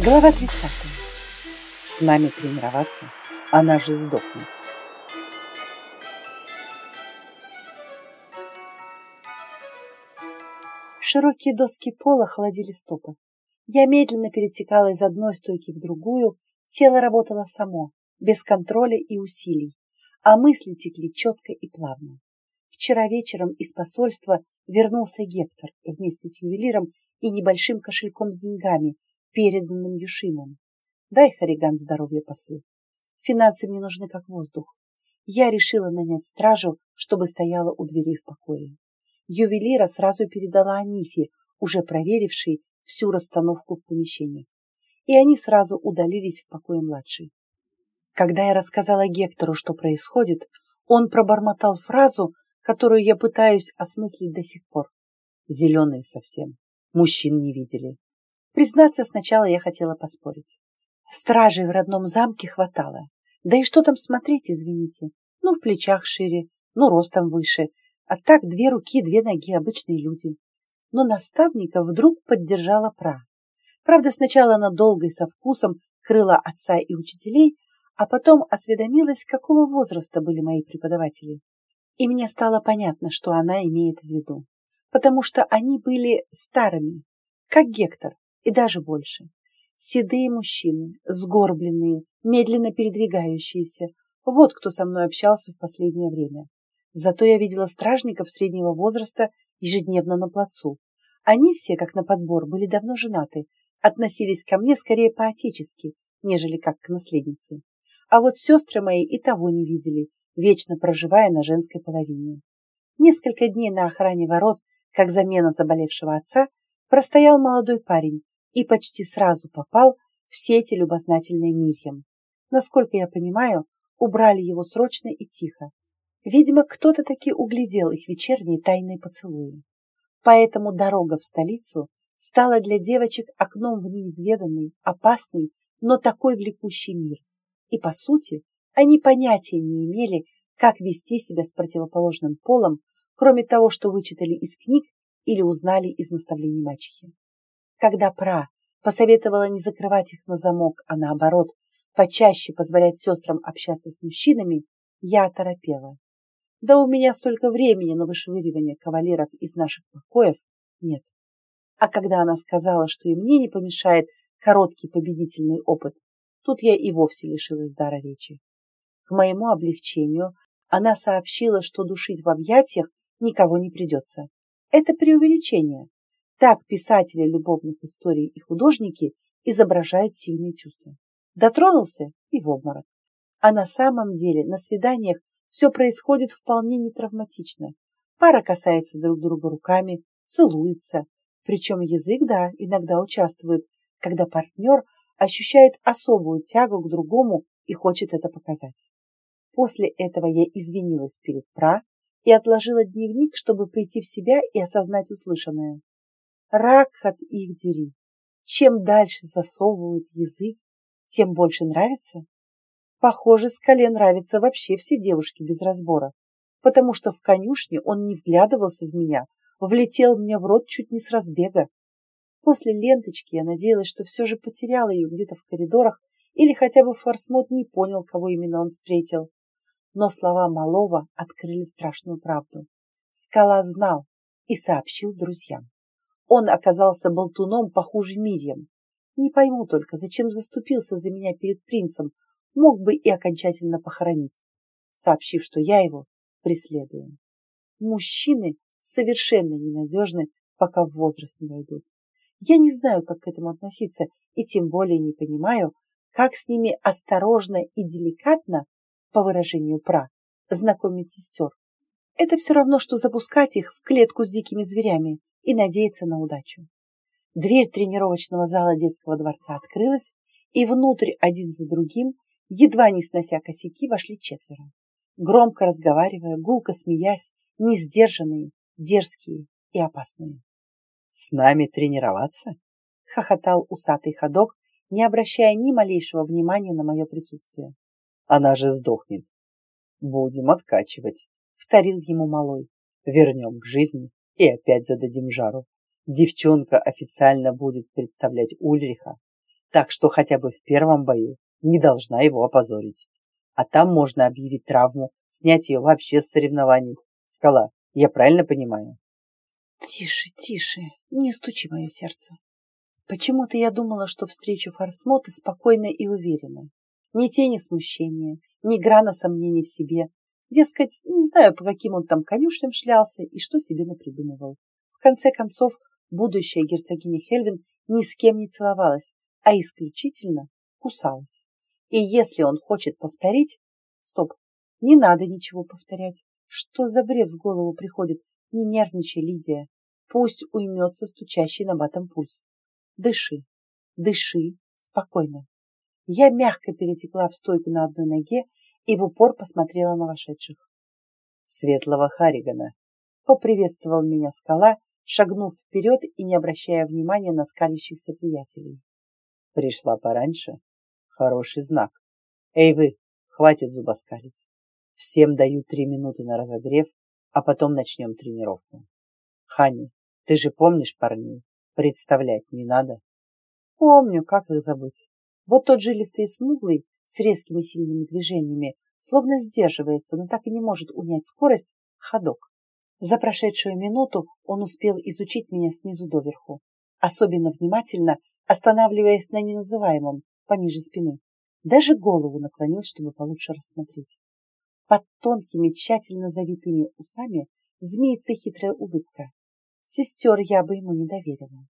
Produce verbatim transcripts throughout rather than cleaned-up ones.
Глава тридцатая. С нами тренироваться, она же сдохнет. Широкие доски пола холодили стопы. Я медленно перетекала из одной стойки в другую, тело работало само, без контроля и усилий, а мысли текли четко и плавно. Вчера вечером из посольства вернулся Гектор вместе с ювелиром и небольшим кошельком с деньгами, переданным Юшимом. Дай, Хариган, здоровье послу. Финансы мне нужны как воздух. Я решила нанять стражу, чтобы стояла у дверей в покое. Ювелира сразу передала Анифе, уже проверившей всю расстановку в помещении. И они сразу удалились в покое младшей. Когда я рассказала Гектору, что происходит, он пробормотал фразу, которую я пытаюсь осмыслить до сих пор. Зеленые совсем. Мужчин не видели. Признаться, сначала я хотела поспорить. Стражей в родном замке хватало. Да и что там смотреть, извините. Ну, в плечах шире, ну, ростом выше. А так две руки, две ноги, обычные люди. Но наставника вдруг поддержала Пра. Правда, сначала она долго и со вкусом крыла отца и учителей, а потом осведомилась, какого возраста были мои преподаватели. И мне стало понятно, что она имеет в виду. Потому что они были старыми, как Гектор, и даже больше. Седые мужчины, сгорбленные, медленно передвигающиеся. Вот кто со мной общался в последнее время. Зато я видела стражников среднего возраста ежедневно на плацу. Они все, как на подбор, были давно женаты, относились ко мне скорее по-отечески, нежели как к наследнице. А вот сестры мои и того не видели, вечно проживая на женской половине. Несколько дней на охране ворот, как замена заболевшего отца, простоял молодой парень и почти сразу попал в сети любознательной Мирьям. Насколько я понимаю, убрали его срочно и тихо. Видимо, кто-то таки углядел их вечерние тайные поцелуи. Поэтому дорога в столицу стала для девочек окном в неизведанный, опасный, но такой влекущий мир. И, по сути, они понятия не имели, как вести себя с противоположным полом, кроме того, что вычитали из книг или узнали из наставлений мачехи. Когда Пра посоветовала не закрывать их на замок, а наоборот, почаще позволять сестрам общаться с мужчинами, я оторопела. Да у меня столько времени на вышвыривание кавалеров из наших покоев нет. А когда она сказала, что и мне не помешает короткий победительный опыт, тут я и вовсе лишилась дара речи. К моему облегчению она сообщила, что душить в объятиях никого не придется. Это преувеличение. Так писатели любовных историй и художники изображают сильные чувства. Дотронулся и в обморок. А на самом деле на свиданиях все происходит вполне нетравматично. Пара касается друг друга руками, целуется. Причем язык, да, иногда участвует, когда партнер ощущает особую тягу к другому и хочет это показать. После этого я извинилась перед Пра и отложила дневник, чтобы прийти в себя и осознать услышанное. Ракхат их дери. Чем дальше засовывают язык, тем больше нравится. Похоже, Скале нравятся вообще все девушки без разбора, потому что в конюшне он не вглядывался в меня, влетел мне в рот чуть не с разбега. После ленточки я надеялась, что все же потеряла ее где-то в коридорах или хотя бы Форсмот не понял, кого именно он встретил. Но слова малого открыли страшную правду. Скала знал и сообщил друзьям. Он оказался болтуном похуже Мирьям. Не пойму только, зачем заступился за меня перед принцем, мог бы и окончательно похоронить, сообщив, что я его преследую. Мужчины совершенно ненадежны, пока в возраст не войдут. Я не знаю, как к этому относиться, и тем более не понимаю, как с ними осторожно и деликатно, по выражению Пра, знакомить сестер. Это все равно, что запускать их в клетку с дикими зверями и надеяться на удачу. Дверь тренировочного зала детского дворца открылась, и внутрь один за другим, едва не снося косяки, вошли четверо. Громко разговаривая, гулко смеясь, несдержанные, дерзкие и опасные. «С нами тренироваться?» — хохотал усатый ходок, не обращая ни малейшего внимания на мое присутствие. «Она же сдохнет». «Будем откачивать», — вторил ему малой. «Вернем к жизни и опять зададим жару. Девчонка официально будет представлять Ульриха, так что хотя бы в первом бою не должна его опозорить. А там можно объявить травму, снять ее вообще с соревнований. Скала, я правильно понимаю? Тише, тише, не стучи мое сердце. Почему-то я думала, что встречу Фарсмота спокойно и уверенно. Ни тени смущения, ни грана сомнений в себе. Дескать, не знаю, по каким он там конюшням шлялся и что себе напридумывал. В конце концов, будущая герцогиня Хельвин ни с кем не целовалась, а исключительно кусалась. И если он хочет повторить... Стоп, не надо ничего повторять. Что за бред в голову приходит? Не нервничай, Лидия. Пусть уймется стучащий набатом пульс. Дыши, дыши спокойно. Я мягко перетекла в стойку на одной ноге и в упор посмотрела на вошедших. Светлого Харригана Поприветствовал меня Скала, шагнув вперед и не обращая внимания на скалящихся приятелей. Пришла пораньше. Хороший знак. Эй вы, хватит зубоскалить. Всем даю три минуты на разогрев, а потом начнем тренировку. Хани, ты же помнишь парней? Представлять не надо? Помню, как их забыть. Вот тот жилистый и смуглый, с резкими сильными движениями, словно сдерживается, но так и не может унять скорость, ходок. За прошедшую минуту он успел изучить меня снизу доверху, особенно внимательно останавливаясь на неназываемом, пониже спины. Даже голову наклонил, чтобы получше рассмотреть. Под тонкими, тщательно завитыми усами змеится хитрая улыбка. Сестер я бы ему не доверила.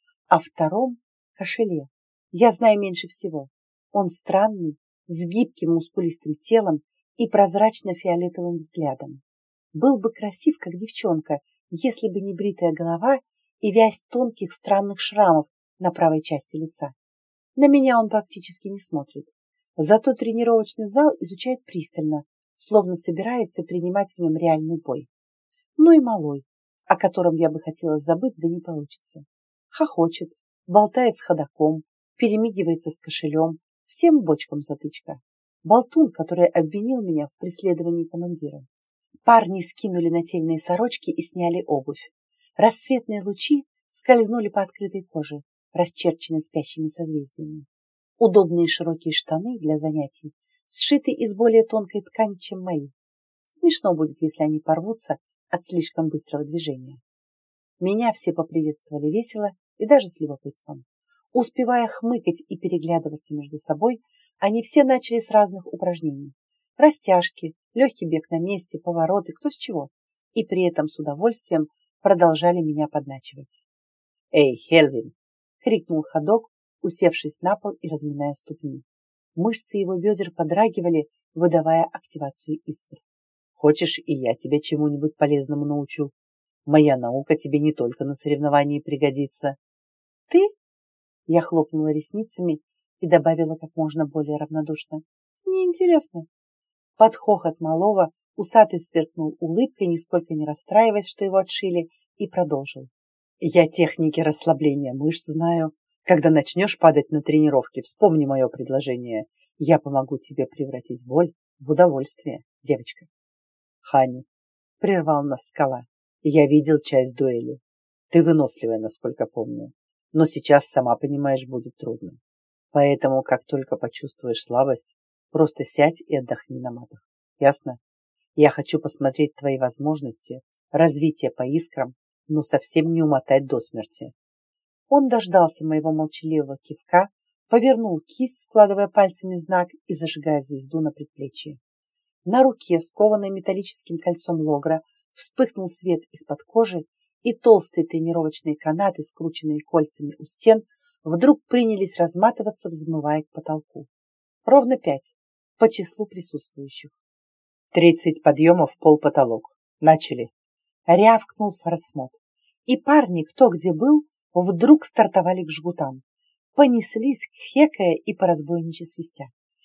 О втором кошеле я знаю меньше всего. Он странный, с гибким мускулистым телом и прозрачно-фиолетовым взглядом. Был бы красив, как девчонка, если бы не бритая голова и вязь тонких странных шрамов на правой части лица. На меня он практически не смотрит. Зато тренировочный зал изучает пристально, словно собирается принимать в нем реальный бой. Ну и малой, о котором я бы хотела забыть, да не получится. Хохочет, болтает с ходоком, перемигивается с кошелем, всем бочком затычка. Болтун, который обвинил меня в преследовании командира. Парни скинули нательные сорочки и сняли обувь. Рассветные лучи скользнули по открытой коже, расчерченной спящими созвездиями. Удобные широкие штаны для занятий сшиты из более тонкой ткани, чем мои. Смешно будет, если они порвутся от слишком быстрого движения. Меня все поприветствовали весело и даже с любопытством. Успевая хмыкать и переглядываться между собой, они все начали с разных упражнений. Растяжки, легкий бег на месте, повороты, кто с чего. И при этом с удовольствием продолжали меня подначивать. «Эй, Хельвин!» — крикнул ходок, усевшись на пол и разминая ступни. Мышцы его бедер подрагивали, выдавая активацию искр. «Хочешь, и я тебя чему-нибудь полезному научу? Моя наука тебе не только на соревновании пригодится». «Ты?» — я хлопнула ресницами и добавила как можно более равнодушно. «Неинтересно». Под хохот малого усатый сверкнул улыбкой, нисколько не расстраиваясь, что его отшили, и продолжил. «Я техники расслабления мышц знаю. Когда начнешь падать на тренировке, вспомни мое предложение. Я помогу тебе превратить боль в удовольствие, девочка». «Хани», — прервал нас Скала, — «я видел часть дуэли. Ты выносливая, насколько помню, но сейчас, сама понимаешь, будет трудно. Поэтому, как только почувствуешь слабость, просто сядь и отдохни на матах. Ясно? Я хочу посмотреть твои возможности, развитие по искрам, но совсем не умотать до смерти». Он дождался моего молчаливого кивка, повернул кисть, складывая пальцами знак и зажигая звезду на предплечье. На руке, скованной металлическим кольцом логра, вспыхнул свет из-под кожи, и толстые тренировочные канаты, скрученные кольцами у стен, вдруг принялись разматываться, взмывая к потолку. Ровно пять, по числу присутствующих. «Тридцать подъемов в пол-потолок. Начали!» — рявкнул Фарсмот. И парни, кто где был, вдруг стартовали к жгутам. Понеслись, кхекая и поразбойничьи свистя.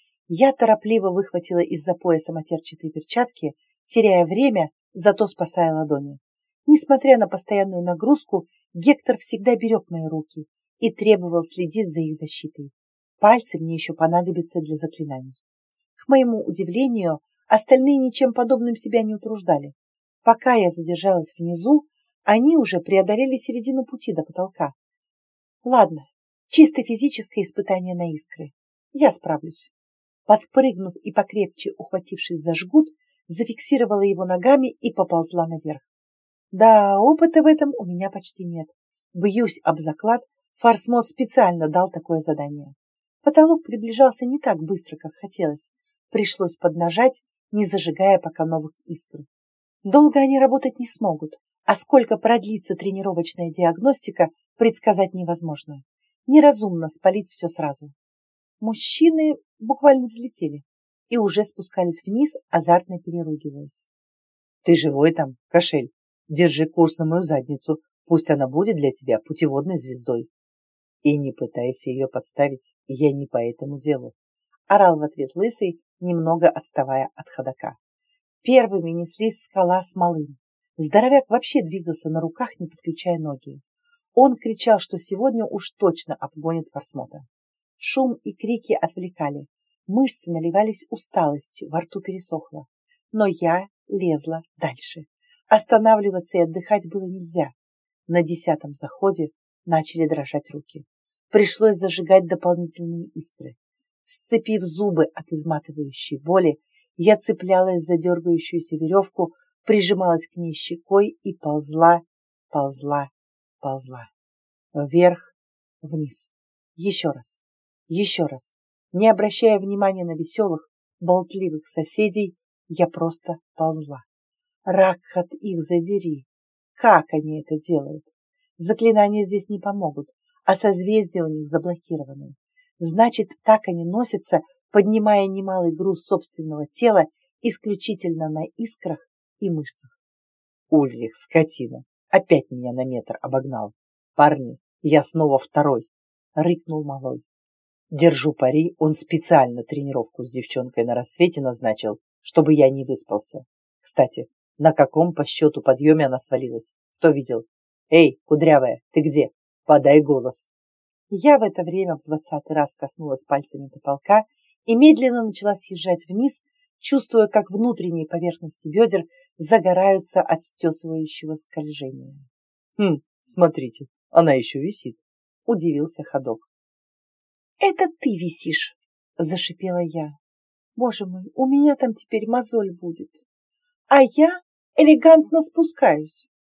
Я торопливо выхватила из-за пояса матерчатые перчатки, теряя время, зато спасая ладони. Несмотря на постоянную нагрузку, Гектор всегда берег мои руки и требовал следить за их защитой. Пальцы мне еще понадобятся для заклинаний. К моему удивлению, остальные ничем подобным себя не утруждали. Пока я задержалась внизу, они уже преодолели середину пути до потолка. Ладно, Чисто физическое испытание на искры. Я справлюсь. Подпрыгнув и покрепче ухватившись за жгут, зафиксировала его ногами и поползла наверх. Да, опыта в этом у меня почти нет. Бьюсь об заклад, Фарсмос специально дал такое задание. Потолок приближался не так быстро, как хотелось. Пришлось поднажать, не зажигая пока новых искр. Долго они работать не смогут, а сколько продлится тренировочная диагностика, предсказать невозможно. Неразумно спалить все сразу. Мужчины буквально взлетели и уже спускались вниз, азартно переругиваясь. Ты живой там, кошель? Держи курс на мою задницу, пусть она будет для тебя путеводной звездой. И не пытайся ее подставить, я не по этому делу. Орал в ответ лысый, немного отставая от ходока. Первыми неслись Скала с Малым. Здоровяк вообще двигался на руках, не подключая ноги. Он кричал, что сегодня уж точно обгонит Фарсмота. Шум и крики отвлекали. Мышцы наливались усталостью, во рту пересохло. Но я лезла дальше. Останавливаться и отдыхать было нельзя. На десятом заходе начали дрожать руки. Пришлось зажигать дополнительные искры. Сцепив зубы от изматывающей боли, я цеплялась за дергающуюся веревку, прижималась к ней щекой и ползла, ползла, ползла. Вверх, вниз. Еще раз, еще раз. Не обращая внимания на веселых, болтливых соседей, я просто ползла. Ракхат их задери. Как они это делают? Заклинания здесь не помогут, а созвездия у них заблокированы. Значит, так они носятся, поднимая немалый груз собственного тела исключительно на искрах и мышцах. Ульрих, скотина, опять меня на метр обогнал. Парни, я снова второй, рыкнул малой. Держу пари, он специально тренировку с девчонкой на рассвете назначил, чтобы я не выспался. Кстати, на каком по счету подъеме она свалилась? Кто видел? Эй, кудрявая, ты где? Подай голос. Я в это время в двадцатый раз коснулась пальцами потолка и медленно начала съезжать вниз, чувствуя, как внутренние поверхности бедер загораются от стесывающего скольжения. Хм, смотрите, она еще висит, удивился ходок. Это ты висишь, зашипела я. Боже мой, у меня там теперь мозоль будет. А я элегантно спускаюсь.